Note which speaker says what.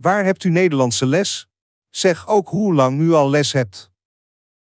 Speaker 1: Waar hebt u Nederlandse les? Zeg ook hoe lang u al les hebt.